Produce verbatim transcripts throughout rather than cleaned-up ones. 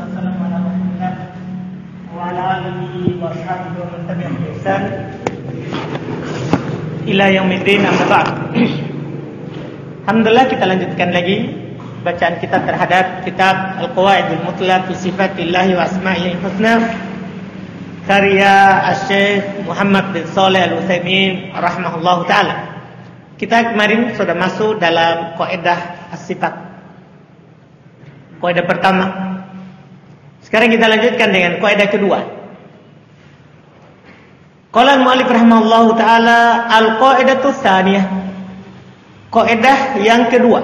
wassalamu ala Rasulillah wa ala alihi wa sahbihi wa man tabi'ahum bi ihsan ila yaumiddin, amma ba'd. Alhamdulillah, kita lanjutkan lagi bacaan kita terhadap kitab Al-Qawaidul Mutlaq fi Sifatillahi wa Asma'ihi Husna karya Asy-Syaikh Muhammad bin Shalih Al-Utsaimin rahimahullahu taala. Kita kemarin sudah masuk dalam kaidah as-sifat. Kaidah pertama. Sekarang kita lanjutkan dengan kaidah kedua. Qala al-mu'allif rahimahullahu taala al-qaidatu tsaniyah. Kaidah yang kedua.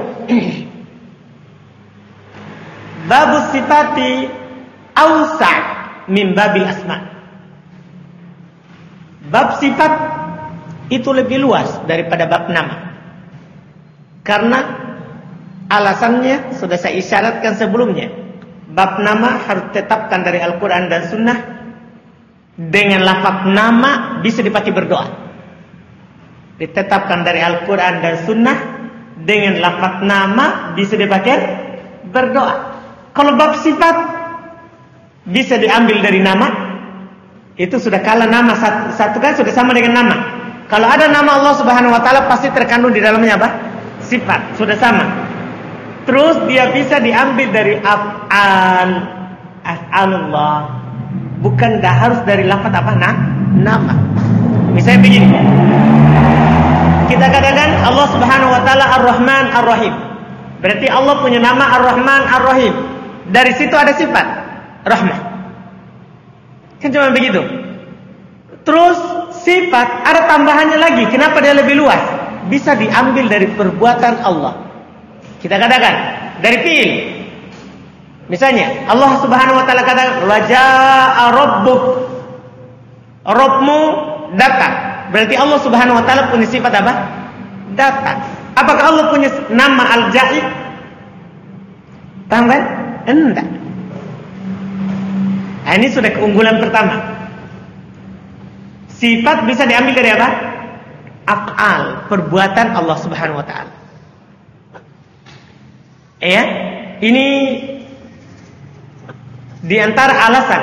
Babus sifati awsa' min babil asma'. Bab sifat itu lebih luas daripada bab nama. Karena alasannya sudah saya isyaratkan sebelumnya. Bab nama harus ditetapkan dari Al-Quran dan Sunnah. Dengan lafaz nama bisa dipakai berdoa. Ditetapkan dari Al-Quran dan Sunnah. Dengan lafaz nama bisa dipakai berdoa. Kalau bab sifat bisa diambil dari nama, itu sudah kalah. Nama satu, satu kan sudah sama dengan nama. Kalau ada nama Allah Subhanahu wa taala pasti terkandung di dalamnya apa? Sifat, sudah sama. Terus dia bisa diambil dari af'al, af'alullah. Bukan dah harus dari lafaz apa? Nah, nama. Misalnya begini. Kita katakan Allah Subhanahu wa taala Ar-Rahman Ar-Rahim. Berarti Allah punya nama Ar-Rahman Ar-Rahim. Dari situ ada sifat rahmah. Kan cuma begitu. Terus sifat ada tambahannya lagi. Kenapa dia lebih luas? Bisa diambil dari perbuatan Allah. Kita katakan dari fi'il. Misalnya Allah Subhanahu wa taala katakan wa jaa'a rabbuk. Rabbmu datang. Berarti Allah Subhanahu wa taala punya sifat apa? Datang. Apakah Allah punya nama Al-Ja'i? Paham kan? Enggak. Nah, ini sudah keunggulan pertama. Sifat bisa diambil dari apa? Af'al, perbuatan Allah Subhanahu wa taala. Ya, ini di antara alasan.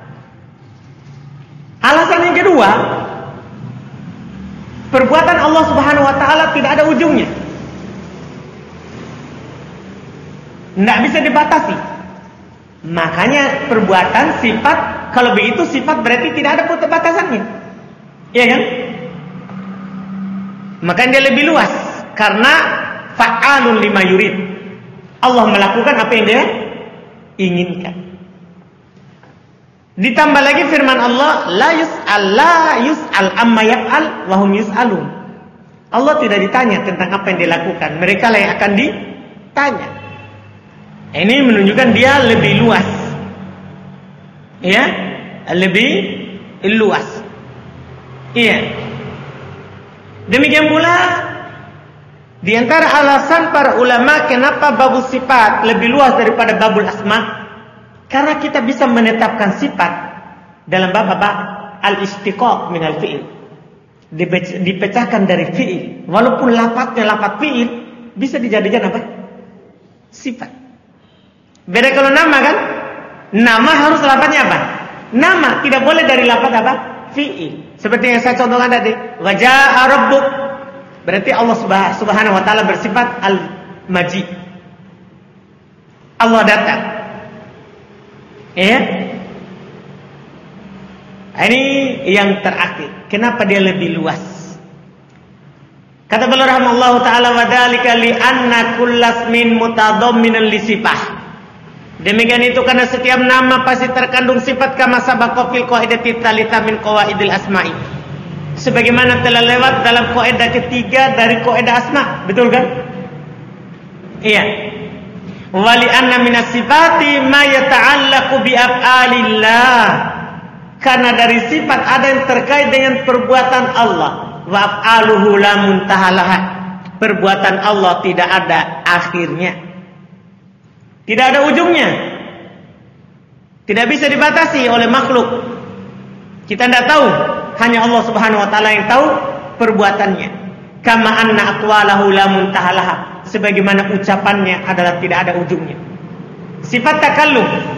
Alasan yang kedua, perbuatan Allah Subhanahu wa taala tidak ada ujungnya. Tidak bisa dibatasi. Makanya perbuatan, sifat, kalau begitu sifat berarti tidak ada batasannya. Iya kan? Makanya dia lebih luas. Karena fa'alun lima yurid. Allah melakukan apa yang dia inginkan. Ditambah lagi firman Allah, la yus'al la yus'al amma yaf'al wa hum yus'alun. Allah tidak ditanya tentang apa yang dilakukan, mereka lah yang akan ditanya. Ini menunjukkan dia lebih luas. Ya, lebih luas. Iya. Demikian pula di antara alasan para ulama kenapa babul sifat lebih luas daripada babul asma, karena kita bisa menetapkan sifat dalam bab apa? Al-istiqaq min al-fi'il. Dipecahkan dari fi'il. Walaupun lafaznya lafaz fi'il bisa dijadikan apa? Sifat. Beda kalau nama kan? Nama harus lafaznya apa? Nama tidak boleh dari lafaz apa? Fi'il. Seperti yang saya contohkan tadi, wa jaa'a rabbuk. Berarti Allah Subhanahu wa taala bersifat al-maji. Allah datang. Ya. Ini yang terakhir. Kenapa dia lebih luas? Kata beliau rahimahullahu taala, wa dzalika li anna kullasmin mutadamminan li sifah. Demikian itu karena setiap nama pasti terkandung sifat kama sabaqa fil qaidati tsalitsah min qawaidil asma'i. Sebagaimana telah lewat dalam kaidah ketiga dari kaidah asma, betul kan? Iya. Wa li anna minas sifati ma yata'allaqu bi af'alillah. Karena dari sifat ada yang terkait dengan perbuatan Allah. Wa af'aluhu la muntahalaha. Perbuatan Allah tidak ada akhirnya. Tidak ada ujungnya. Tidak bisa dibatasi oleh makhluk. Kita tidak tahu. Hanya Allah Subhanahu wa taala yang tahu perbuatannya. Kama anna aqwalahu la muntahalaha. Sebagaimana ucapannya adalah tidak ada ujungnya. Sifat takallum,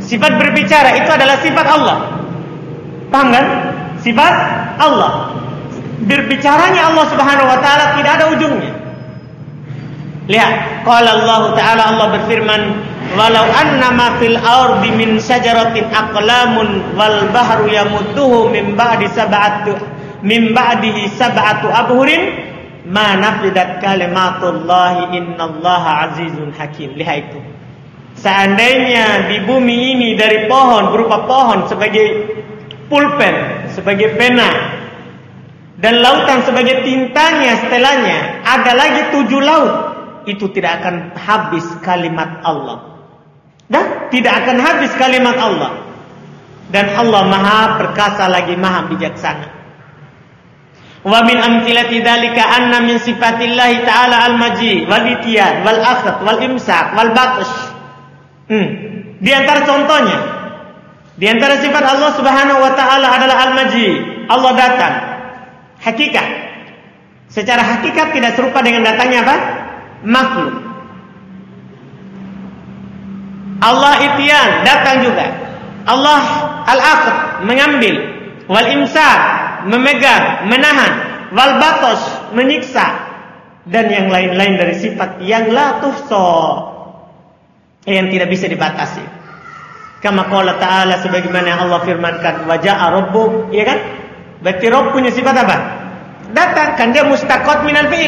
Sifat berbicara itu adalah sifat Allah. Paham kan? Sifat Allah. Berbicaranya Allah Subhanahu wa taala tidak ada ujungnya. Lihat, qala Allah taala, Allah berfirman, "Walau annama fil ardi min syajaratin aqlamun wal bahru yamudduhu min ba'di sab'atu min ba'dihi sab'atu abhurin ma nafidat kalimatullahi innallaha azizun hakim." Lihat itu. Seandainya di bumi ini dari pohon, berupa pohon sebagai pulpen, sebagai pena, dan lautan sebagai tintanya, setelahnya, ada lagi tujuh laut, itu tidak akan habis kalimat Allah. Dan tidak akan habis kalimat Allah. Dan Allah Maha perkasa lagi Maha bijaksana. Wa min amthilati dzalika anna min sifatillahi ta'ala al-maji wal itiyan wal akhd wal imsak wal batsh. Hmm. Di antara contohnya, di antara sifat Allah Subhanahu wa taala adalah al-maji, Allah datang. Hakikat. Secara hakikat tidak serupa dengan datangnya apa? Makhluk. Allah itiyan, datang juga. Allah al-akhd, mengambil. Wal imsak, memegang, menahan. Wal batos, menyiksa. Dan yang lain-lain dari sifat yang la tuhsa, yang tidak bisa dibatasi. Kama qala ta'ala, sebagaimana Allah firmankan, wa ja'a rabbuk, ya kan? Berarti Rabb punya sifat apa? Datang, kan dia mustaqat minal fi'il.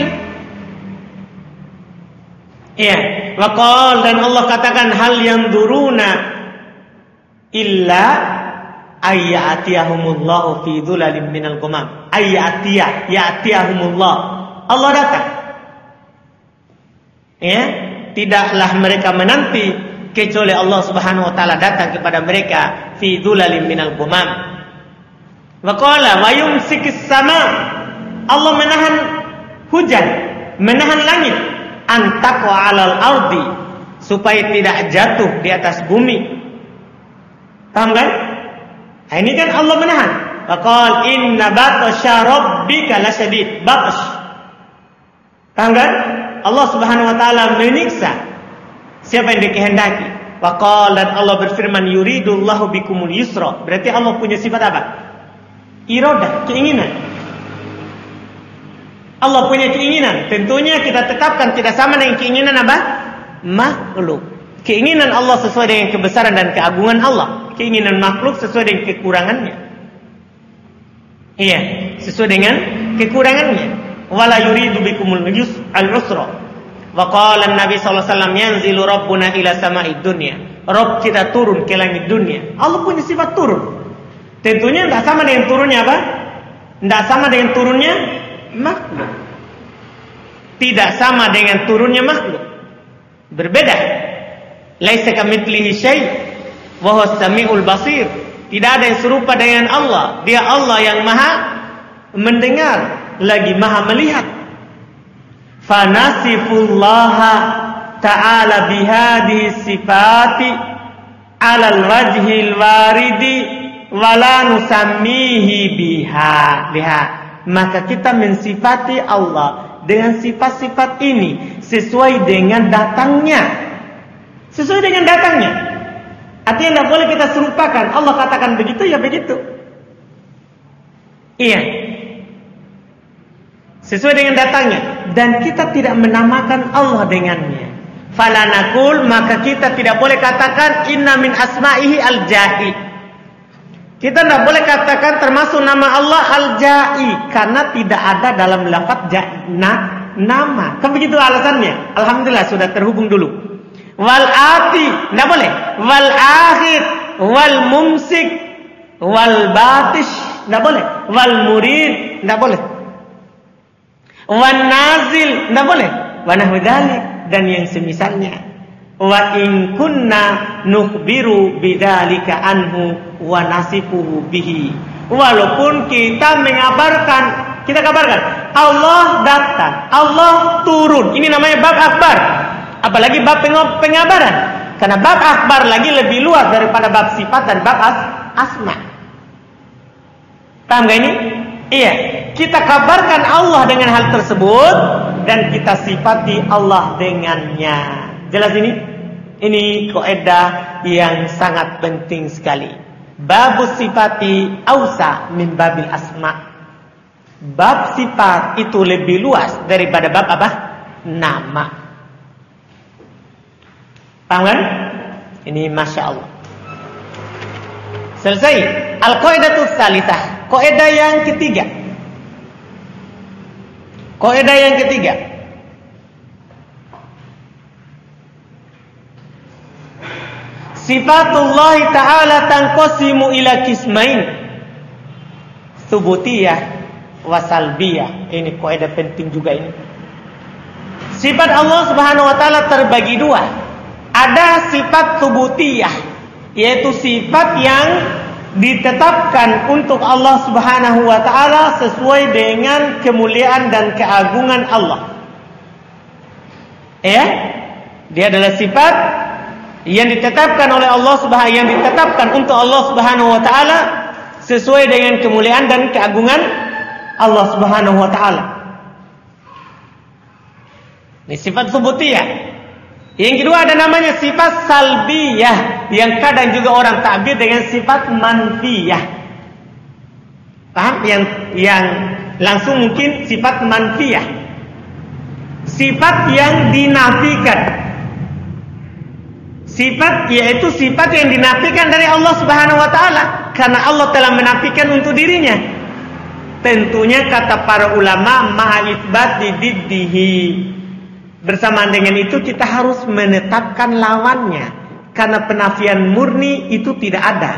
Iya, wa qala, dan Allah katakan, hal yanzuruna illa ayyatiyahumullahu fi dhulalin minal ghamam. Ayyatiyah, ya'tiyahumullah. Allah datang. Ya, tidaklah mereka menanti kecuali Allah Subhanahu wa taala datang kepada mereka fi dhulalin minal ghamam. Wa qala wa yumsikis sama, Allah menahan hujan, menahan langit, antaqwa 'alal ardi, supaya tidak jatuh di atas bumi. Paham kan? Nah, ini kan Allah menahan. Wa qala inna batasya rabbika lasyadid. Batash. Paham kan? Allah Subhanahu wa taala menyiksa siapa yang dikehendaki. Wa qala, dan Allah berfirman, yuridullahu bikumul yusra. Berarti Allah punya sifat apa? Iradah, keinginan. Allah punya keinginan. Tentunya kita tetapkan tidak sama dengan keinginan apa? Makhluk. Keinginan Allah sesuai dengan kebesaran dan keagungan Allah. Keinginan makhluk sesuai dengan kekurangannya. Iya, sesuai dengan kekurangannya. Wala yuridu bikumul al-usra. Wa qala an-nabi sallallahu alaihi wasallam, yanzilu rabbuna ila sama'id dunya. Rabb kita turun ke langit dunia. Allah punya sifat turun. Tentunya tidak sama dengan turunnya apa? Tidak sama dengan turunnya makhluk. Tidak sama dengan turunnya makhluk. Berbeda. Laisa kamitslihi syai' wa huwas samiul basir. Tidak ada yang serupa dengan Allah. Dia Allah yang Maha mendengar, lagi Maha melihat. Fanasifullaha ta'ala bihadhihi sifati 'alal wajhil waridi wala nusammihi biha. Lihat, maka kita mensifati Allah dengan sifat-sifat ini sesuai dengan datangnya. Sesuai dengan datangnya. Artinya tidak boleh kita serupakan. Allah katakan begitu, ya begitu. Iya. Sesuai dengan datangnya. Dan kita tidak menamakan Allah dengannya. Fala naqul, maka kita tidak boleh katakan inna min asma'ihi al-ja'i. Kita tidak boleh katakan termasuk nama Allah al-ja'i, karena tidak ada dalam lafaz ja'na nama. Kan begitu alasannya. Alhamdulillah sudah terhubung dulu. Wal ati, tidak boleh. Wal akhir, wal mumsik, wal batish, tidak boleh. Wal murid, tidak boleh. Wan nazil, tidak boleh. Wa nahwu dzalik, dan yang semisalnya. Wa in kunna nukhbiru bidzalika anhu wa nasifuhu bihi. Walaupun kita mengabarkan, kita kabarkan Allah datang, Allah turun. Ini namanya bab akbar. Apalagi bab pengabaran. Karena bab akbar lagi lebih luas daripada bab sifat dan bab as asma. Paham gak ini? Iya. Kita kabarkan Allah dengan hal tersebut dan kita sifati Allah dengannya. Jelas ini? Ini kaidah yang sangat penting sekali. Babus sifati ausa min babil asma. Bab sifat itu lebih luas daripada bab apa? Nama. Paham kan? Ini Masya Allah. Selesai. Al-Qaidatus Salisah. Kaidah yang ketiga. Kaidah yang ketiga. Sifatullah Ta'ala tanqasimu ila qismain. Subutiyah wa salbiyah. Ini kaidah penting juga ini. Sifat Allah Subhanahu wa taala terbagi dua. Ada sifat subutiyah, yaitu sifat yang ditetapkan untuk Allah Subhanahu wa taala sesuai dengan kemuliaan dan keagungan Allah. Ya, dia adalah sifat yang ditetapkan oleh Allah Subhanahu yang ditetapkan untuk Allah Subhanahu wa taala sesuai dengan kemuliaan dan keagungan Allah Subhanahu wa taala. Ini sifat subutiyah. Yang kedua ada namanya sifat salbiyah, yang kadang juga orang takbir dengan sifat manfiyah. Paham? Yang yang langsung mungkin sifat manfiyah. Sifat yang dinafikan. Sifat yaitu sifat yang dinafikan dari Allah Subhanahu wa taala karena Allah telah menafikan untuk dirinya. Tentunya kata para ulama ma'a itsbati diddihi. Bersamaan dengan itu kita harus menetapkan lawannya, karena penafian murni itu tidak ada.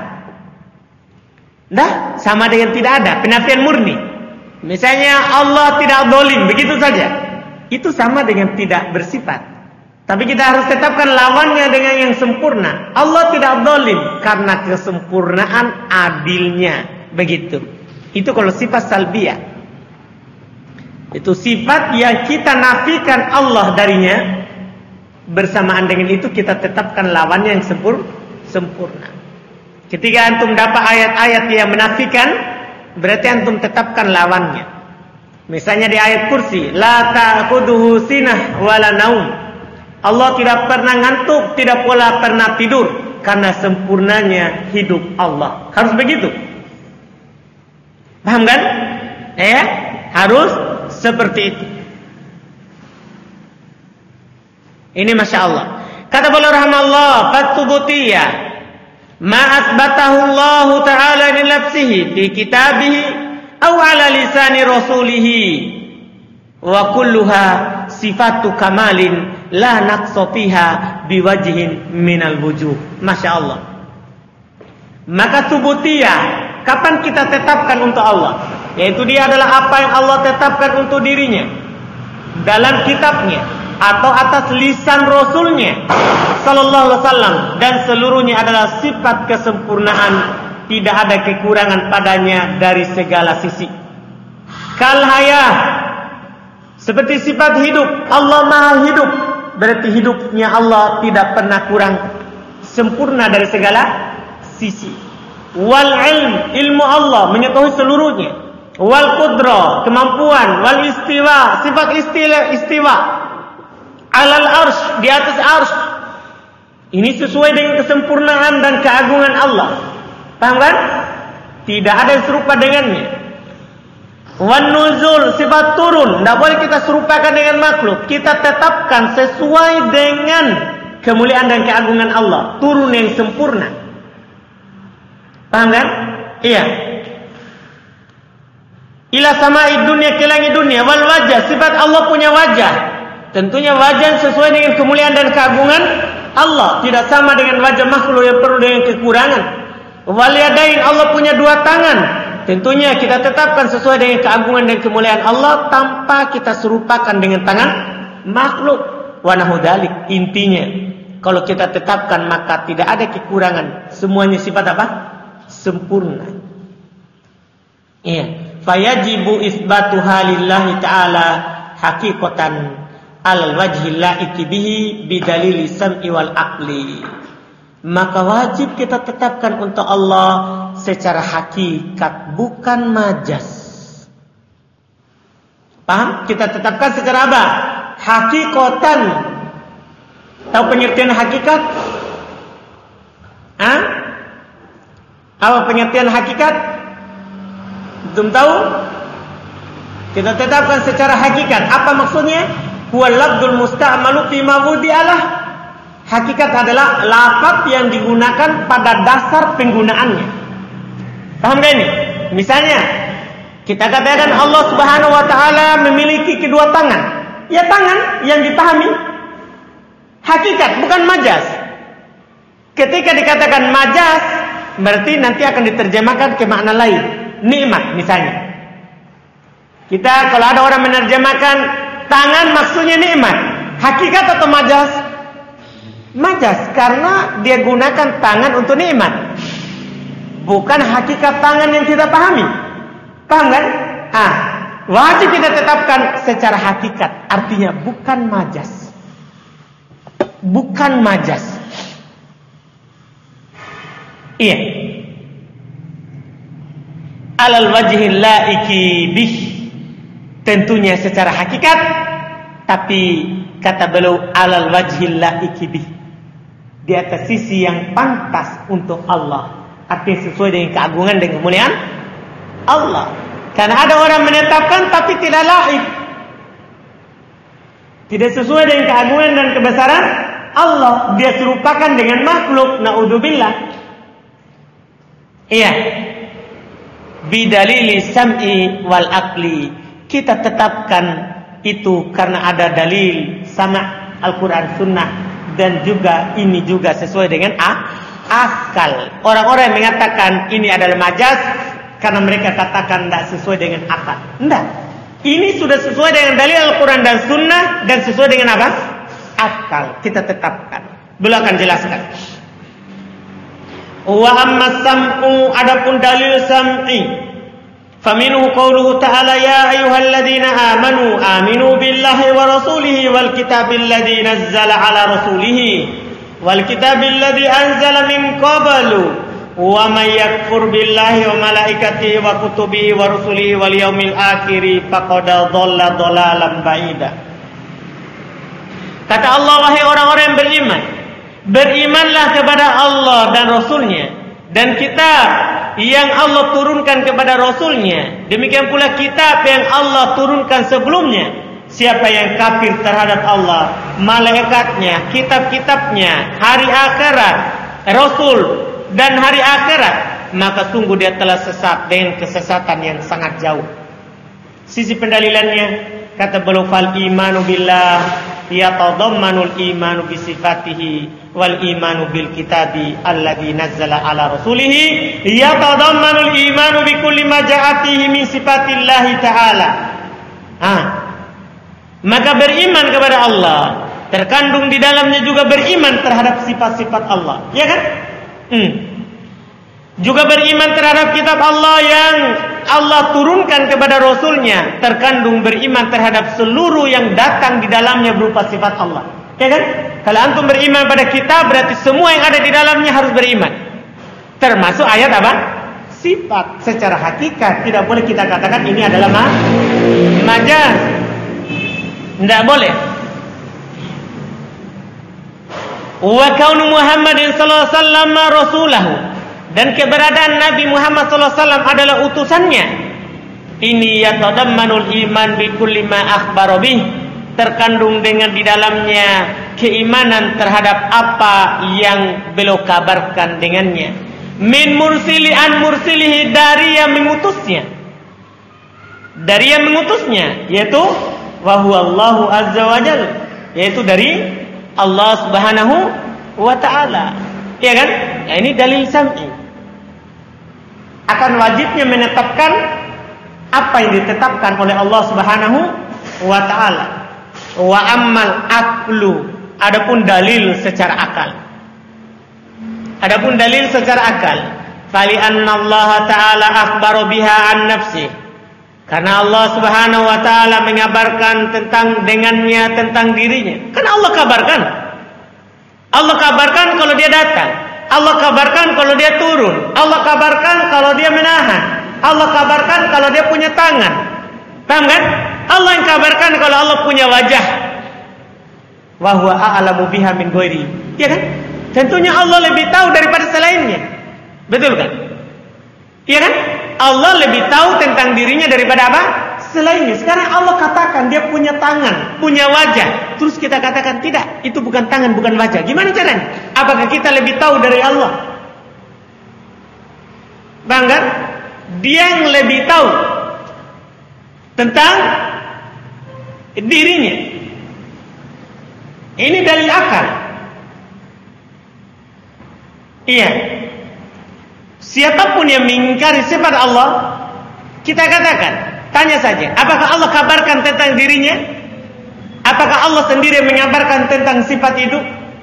Dah, sama dengan tidak ada penafian murni. Misalnya Allah tidak zalim, begitu saja. Itu sama dengan tidak bersifat. Tapi kita harus tetapkan lawannya dengan yang sempurna. Allah tidak zalim karena kesempurnaan adilnya, begitu. Itu kalau sifat salbiyah. Itu sifat yang kita nafikan Allah darinya. Bersamaan dengan itu kita tetapkan lawannya yang sempur, sempurna. Ketika antum dapat ayat-ayat yang menafikan, berarti antum tetapkan lawannya. Misalnya di ayat kursi, la ta'khudhuhu sinah wala naum. Allah tidak pernah ngantuk, tidak pula pernah tidur, karena sempurnanya hidup Allah. Harus begitu. Paham kan? Ya, harus seperti itu. Ini Masya Allah. Kata beliau rahimahullah, fatubutiyah ma asbatahu Allah Ta'ala li nafsihi fi kitabihi aw ala lisani rasulihi wa kulluha sifatu kamalin la naqsa fiha biwajhin minal wujuh. Masya Allah. Maka subutiyah, kapan kita tetapkan untuk Allah? Yaitu dia adalah apa yang Allah tetapkan untuk dirinya dalam kitabnya atau atas lisan Rasulnya Sallallahu Alaihi Wasallam, dan seluruhnya adalah sifat kesempurnaan, tidak ada kekurangan padanya dari segala sisi. Kal hayah, seperti sifat hidup, Allah Maha hidup, berarti hidupnya Allah tidak pernah kurang, sempurna dari segala sisi. Wal ilm, ilmu Allah mengetahui seluruhnya. Wal qudra, kemampuan. Wal istiwa, sifat istilah istiwa. Alal arsh, di atas arsh. Ini sesuai dengan kesempurnaan dan keagungan Allah. Paham kan? Tidak ada yang serupa dengannya. Wan nuzul, sifat turun, tidak boleh kita serupakan dengan makhluk. Kita tetapkan sesuai dengan kemuliaan dan keagungan Allah, turun yang sempurna. Paham kan? Iya. Ila samai dunia, ke langit dunia. Wal wajah, sifat Allah punya wajah. Tentunya wajah sesuai dengan kemuliaan dan keagungan Allah, tidak sama dengan wajah makhluk yang penuh dengan kekurangan. Wal yadain, Allah punya dua tangan. Tentunya kita tetapkan sesuai dengan keagungan dan kemuliaan Allah, tanpa kita serupakan dengan tangan makhluk. Wa nahu dzalik. Intinya, kalau kita tetapkan maka tidak ada kekurangan. Semuanya sifat apa? Sempurna. Iya. Fayajibu isbatuha lillahi ta'ala haqiqatan alal wajhi la'iki bihi bidalili sam'i wal aqli. Maka wajib kita tetapkan untuk Allah secara hakikat, bukan majas. Paham? Kita tetapkan secara apa? Hakikatan. Tahu pengertian hakikat? Hah? Apa pengertian hakikat? Belum tahu? Kita tetapkan secara hakikat. Apa maksudnya? Huwal lafdzul musta'malu fi ma wudi'alah. Hakikat adalah lafaz yang digunakan pada dasar penggunaannya. Paham gak ini? Misalnya, kita katakan Allah Subhanahu wa taala memiliki kedua tangan. Ya tangan yang dipahami hakikat, bukan majaz. Ketika dikatakan majaz, berarti nanti akan diterjemahkan ke makna lain. Nikmat misalnya. Kita kalau ada orang menerjemahkan tangan maksudnya nikmat, hakikat atau majaz? Majaz, karena dia gunakan tangan untuk nikmat, bukan hakikat tangan yang kita pahami. Paham kan? Ah, wajib kita tetapkan secara hakikat, artinya bukan majaz. Bukan majaz. Iya. Alal wajhil laiki bih. Tentunya secara hakikat, tapi kata beliau alal wajhil laiki bih, di atas sisi yang pantas untuk Allah, artinya sesuai dengan keagungan dan kemuliaan Allah. Karena ada orang menetapkan tapi tidak laik, tidak sesuai dengan keagungan dan kebesaran Allah, dia serupakan dengan makhluk. Naudzubillah. Iya. Bidalili sam'i wal aqli. Kita tetapkan itu karena ada dalil sama Al-Quran Sunnah, dan juga ini juga sesuai dengan ah, akal. Orang-orang yang mengatakan ini adalah majaz karena mereka katakan tidak sesuai dengan akal. Tidak. Ini sudah sesuai dengan dalil Al-Quran dan Sunnah, dan sesuai dengan apa? Akal. Kita tetapkan. Beliau akan jelaskan. Wa amma sam'u, adapun dalil sam'i, فمنه قوله تعالى يا أيها الذين آمنوا آمنوا بالله ورسوله والكتاب الذي نزل على رسوله والكتاب الذي أنزل من قبل ومن يكفر بالله وملائكته وكتبه ورسله واليوم الآخر فقد ضل ضلالا بعيدا. Kata Allah, wahai orang-orang yang beriman, berimanlah kepada Allah dan Rasulnya dan kitab yang Allah turunkan kepada Rasulnya, demikian pula kitab yang Allah turunkan sebelumnya. Siapa yang kafir terhadap Allah, malaikatnya, kitab-kitabnya, hari akhirat, Rasul dan hari akhirat, maka sungguh dia telah sesat dengan kesesatan yang sangat jauh. Sisi pendalilannya, kata beliau, fal imanu billah yatadammanul imanu bi sifatihi wal imanu bil kitabi alladzi nazzala ala rasulih yatadammanul imanu bi kulli ma ja'atihi min sifatillahi ta'ala. Ah. Maka beriman kepada Allah terkandung di dalamnya juga beriman terhadap sifat-sifat Allah, ya kan? Hmm. Juga beriman terhadap kitab Allah yang Allah turunkan kepada Rasulnya, terkandung beriman terhadap seluruh yang datang di dalamnya berupa sifat Allah, ya kan? Kalau antum beriman pada kitab, berarti semua yang ada di dalamnya harus beriman, termasuk ayat apa? Sifat. Secara hakikat tidak boleh kita katakan ini adalah ma majaz, tidak boleh. Wa kaunu Muhammadin sallallahu alaihi wasallam rasulahu, dan keberadaan Nabi Muhammad sallallahu alaihi wasallam adalah utusannya. Ini yatadammanul iman bi kulli ma akhbara bih, terkandung dengan di dalamnya keimanan terhadap apa yang beliau kabarkan dengannya. Min mursili an mursilihi, dari yang mengutusnya, dari yang mengutusnya, yaitu wa huwallahu azza wa jalla, yaitu dari Allah Subhanahu wa taala, ya kan? Ya, ini dalil sam'i. Akan wajibnya menetapkan apa yang ditetapkan oleh Allah Subhanahu wa taala. Wa ammal aqlu, adapun dalil secara akal. Adapun dalil secara akal, fali anna Allah taala akhbara biha an nafsi, karena Allah Subhanahu wa taala mengabarkan tentang dengannya, tentang dirinya. Kan Allah kabarkan. Allah kabarkan kalau dia datang. Allah kabarkan kalau dia turun. Allah kabarkan kalau dia menahan. Allah kabarkan kalau dia punya tangan. Paham kan? Allah yang kabarkan kalau Allah punya wajah. Wa huwa a'lamu biha min ghairi. Ya kan? Tentunya Allah lebih tahu daripada selainnya. Betul kan? Iya kan? Allah lebih tahu tentang dirinya daripada apa? Selainnya. Sekarang Allah katakan dia punya tangan, punya wajah. Terus kita katakan tidak, itu bukan tangan, bukan wajah. Gimana caranya? Apakah kita lebih tahu dari Allah? Bangga? Dia yang lebih tahu tentang dirinya. Ini dalil akal. Iya. Siapapun yang mengingkari sifat Allah, kita katakan, tanya saja, apakah Allah kabarkan tentang dirinya? Apakah Allah sendiri mengabarkan tentang sifat itu?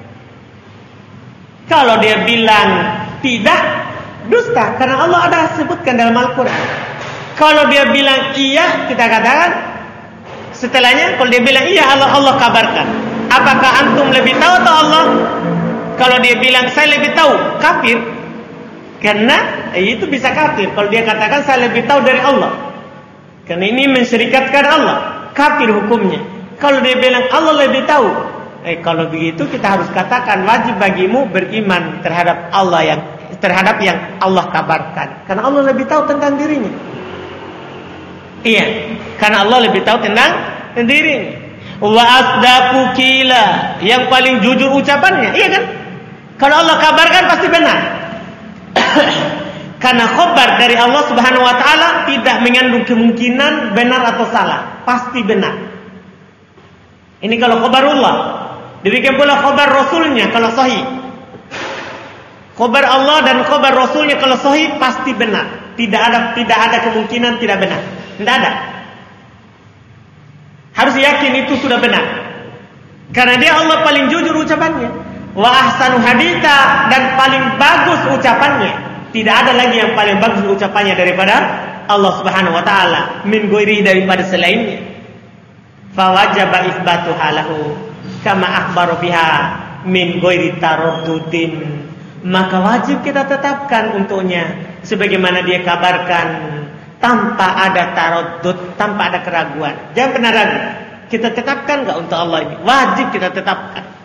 Kalau dia bilang tidak, dusta, karena Allah ada sebutkan dalam Al-Quran. Kalau dia bilang iya, kita katakan setelahnya, kalau dia bilang iya, Allah Allah kabarkan. Apakah antum lebih tahu atau Allah? Kalau dia bilang saya lebih tahu, kafir. Karena eh, itu bisa kafir kalau dia katakan saya lebih tahu dari Allah. Karena ini mensyirikatkan Allah, kafir hukumnya. Kalau dia bilang Allah lebih tahu, eh kalau begitu kita harus katakan wajib bagimu beriman terhadap Allah yang terhadap yang Allah kabarkan. Karena Allah lebih tahu tentang dirinya. Iya, karena Allah lebih tahu tentang dirinya. Wa asdaqu qila, yang paling jujur ucapannya. Iya kan? Kalau Allah kabarkan pasti benar. Karena khabar dari Allah Subhanahu wa taala tidak mengandung kemungkinan benar atau salah, pasti benar. Ini kalau khabarullah. Demikian pula khabar Rasulnya kalau sahih. Khabar Allah dan khabar Rasulnya kalau sahih pasti benar. Tidak ada tidak ada kemungkinan tidak benar. Tidak ada. Harus yakin itu sudah benar. Karena dia Allah paling jujur ucapannya. Wa ahsanu haditha, dan paling bagus ucapannya. Tidak ada lagi yang paling bagus ucapannya daripada Allah Subhanahu wa taala, min ghairi, daripada selainnya. Fa wajaba itsbatu halahu kama akhbara biha min ghairi taraddudin. Maka wajib kita tetapkan untuknya sebagaimana dia kabarkan, tanpa ada taraddud, tanpa ada keraguan. Jangan pernah ragu. Kita tetapkan enggak untuk Allah ini? Wajib kita tetapkan.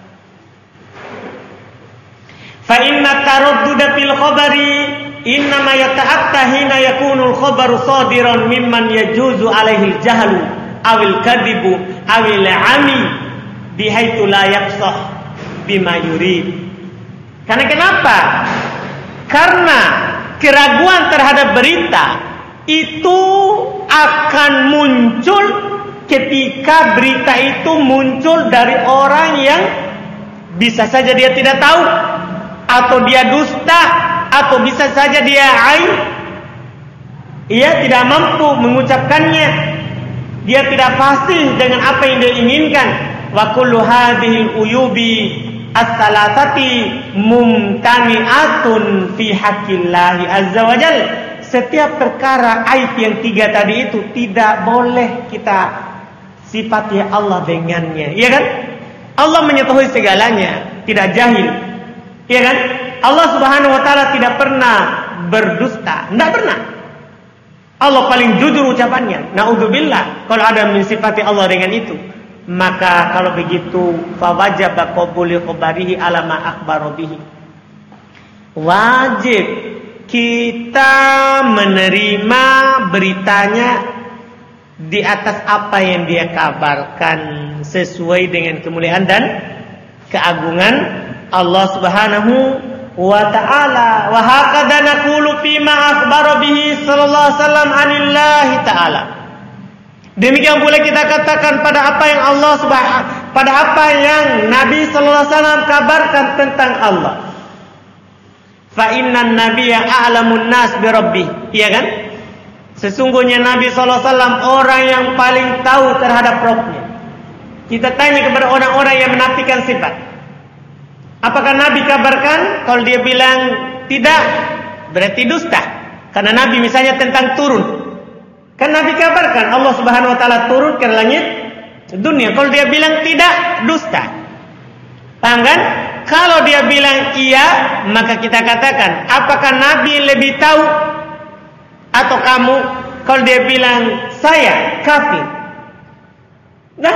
Fa inna taradduda fil khabari innama yata'atta hina yakunul khabaru sadiran mimman yajuzu alaihi al-jahlu awil kadhibu awil 'ami bihaitsu la yafsah bima yurid. Karena kenapa? Karena keraguan terhadap berita itu akan muncul ketika berita itu muncul dari orang yang bisa saja dia tidak tahu, atau dia dusta, atau bisa saja dia aib. Ia tidak mampu mengucapkannya. Dia tidak fasih dengan apa yang dia inginkan. Wa kullu hadhil uyubi as-salatati mumtani'atun fi haqqillahi azza wa jalla. Setiap perkara aib yang tiga tadi itu tidak boleh kita sifati Allah dengannya. Iya kan? Allah mengetahui segalanya, tidak jahil. Iya kan? Allah Subhanahu wa taala tidak pernah berdusta, tidak pernah. Allah paling jujur ucapannya. Naudzubillah kalau ada mensifati Allah dengan itu. Maka kalau begitu fa wajaba qabuli khabarihi ala ma akhbara bihi. Wajib kita menerima beritanya di atas apa yang dia kabarkan sesuai dengan kemuliaan dan keagungan Allah Subhanahu wa ta'ala. Wa hakadha naqulu fima akhbara bihi sallallahu alaihi wasallam anillahi ta'ala. Demikian pula kita katakan pada apa yang Allah Subhanahu pada apa yang Nabi sallallahu alaihi wasallam kabarkan tentang Allah. Fa innan nabiyya a'lamun nas bi rabbih. Iya kan? Sesungguhnya Nabi sallallahu alaihi wasallam orang yang paling tahu terhadap Rabb-Nya. Kita tanya kepada orang-orang yang menafikan sifat. Apakah Nabi kabarkan? Kalau dia bilang tidak, berarti dusta. Karena Nabi misalnya tentang turun, kan Nabi kabarkan Allah Subhanahu wa taala turun ke langit dunia. Kalau dia bilang tidak, dusta. Paham kan? Kalau dia bilang iya, maka kita katakan, apakah Nabi lebih tahu atau kamu? Kalau dia bilang saya, kafir. Nah,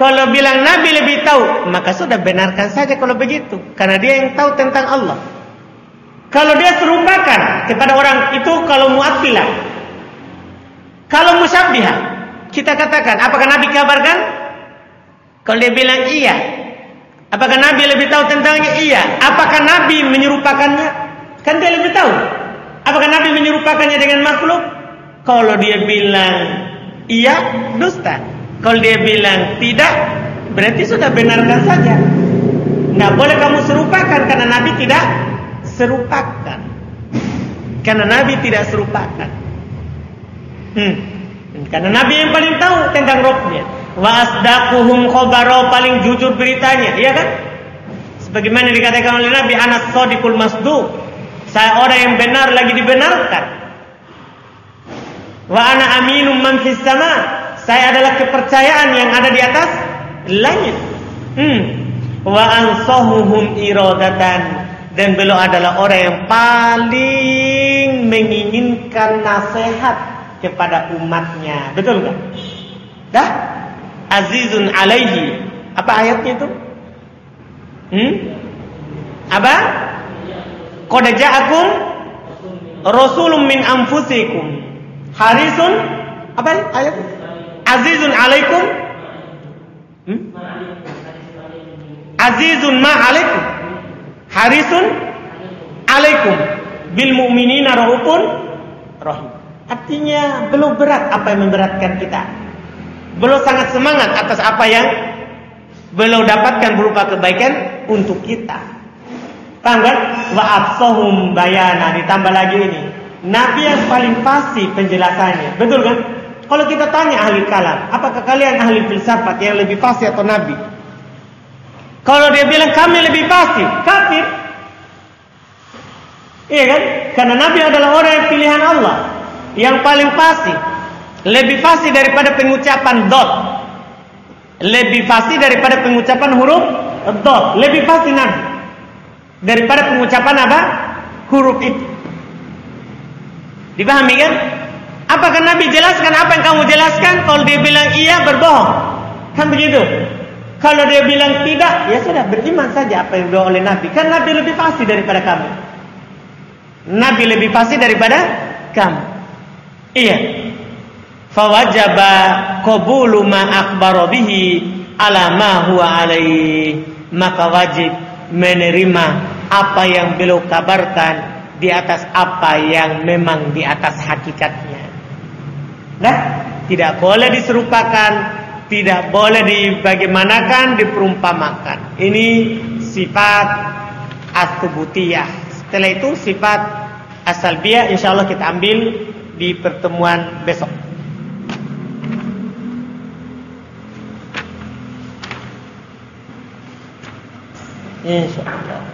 Kalau bilang Nabi lebih tahu, maka sudah benarkan saja kalau begitu, karena dia yang tahu tentang Allah. Kalau dia serupakan kepada orang itu, kalau mu'attilah. Kalau musyabbihah, kita katakan, apakah Nabi kabarkan? Kalau dia bilang iya, apakah Nabi lebih tahu tentangnya? Iya. Apakah Nabi menyerupakannya? Kan dia lebih tahu. Apakah Nabi menyerupakannya dengan makhluk? Kalau dia bilang iya, dusta. Kalau dia bilang tidak, berarti sudah benarkan saja. Nggak boleh kamu serupakan, karena Nabi tidak serupakan. Karena Nabi tidak serupakan. Hmm. Karena Nabi yang paling tahu tentang rohnya. Wa asdaquhum khabara, paling jujur beritanya, iya kan? Sebagaimana dikatakan oleh Nabi, anas shadiqul masduq, saya orang yang benar lagi dibenarkan. Wa ana aminum man fis sama, saya adalah kepercayaan yang ada di atas langit. Hmm. Wa ansahuhum iradatan, dan beliau adalah orang yang paling menginginkan nasihat kepada umatnya. Betul enggak? Dah? Azizun alaihi. Apa ayatnya itu? Hmm? Apa? Qad ja'akum rasulun min anfusikum harisun, apa ayat? Azizun alaikum. Hmm? Azizun ma alaikum harisun alaikum bil mu'minina raufun rahim. Artinya belum berat apa yang memberatkan kita. Belum sangat semangat atas apa yang belum dapatkan berupa kebaikan untuk kita. Paham kan? Wa absahum bayana, ditambah lagi ini. Nabi yang paling pasti penjelasannya. Betul kan? Kalau kita tanya ahli kalam, apakah kalian ahli filsafat yang lebih pasti atau Nabi? Kalau dia bilang kami lebih pasti, kafir. Iya kan? Karena Nabi adalah orang yang pilihan Allah, yang paling pasti. Lebih pasti daripada pengucapan dot. Lebih pasti daripada pengucapan huruf dot. Lebih pasti Nabi daripada pengucapan apa? Huruf itu. Dipahami kan? Apakah Nabi jelaskan apa yang kamu jelaskan? Kalau dia bilang iya, berbohong. Kan begitu? Kalau dia bilang tidak, ya sudah, beriman saja apa yang dibawa oleh Nabi. Kan Nabi lebih pasti daripada kamu. Nabi lebih pasti daripada kamu. Iya. Fawajaba qabulu ma akhbara bihi ala ma huwa alaihi, maka wajib menerima apa yang beliau kabarkan di atas apa yang memang di atas hakikatnya. Nah, tidak boleh diserupakan, tidak boleh dibagaimanakan, diperumpamakan. Ini sifat as-subutiyah. Setelah itu sifat as-salbiyah, insyaallah kita ambil di pertemuan besok. Insyaallah.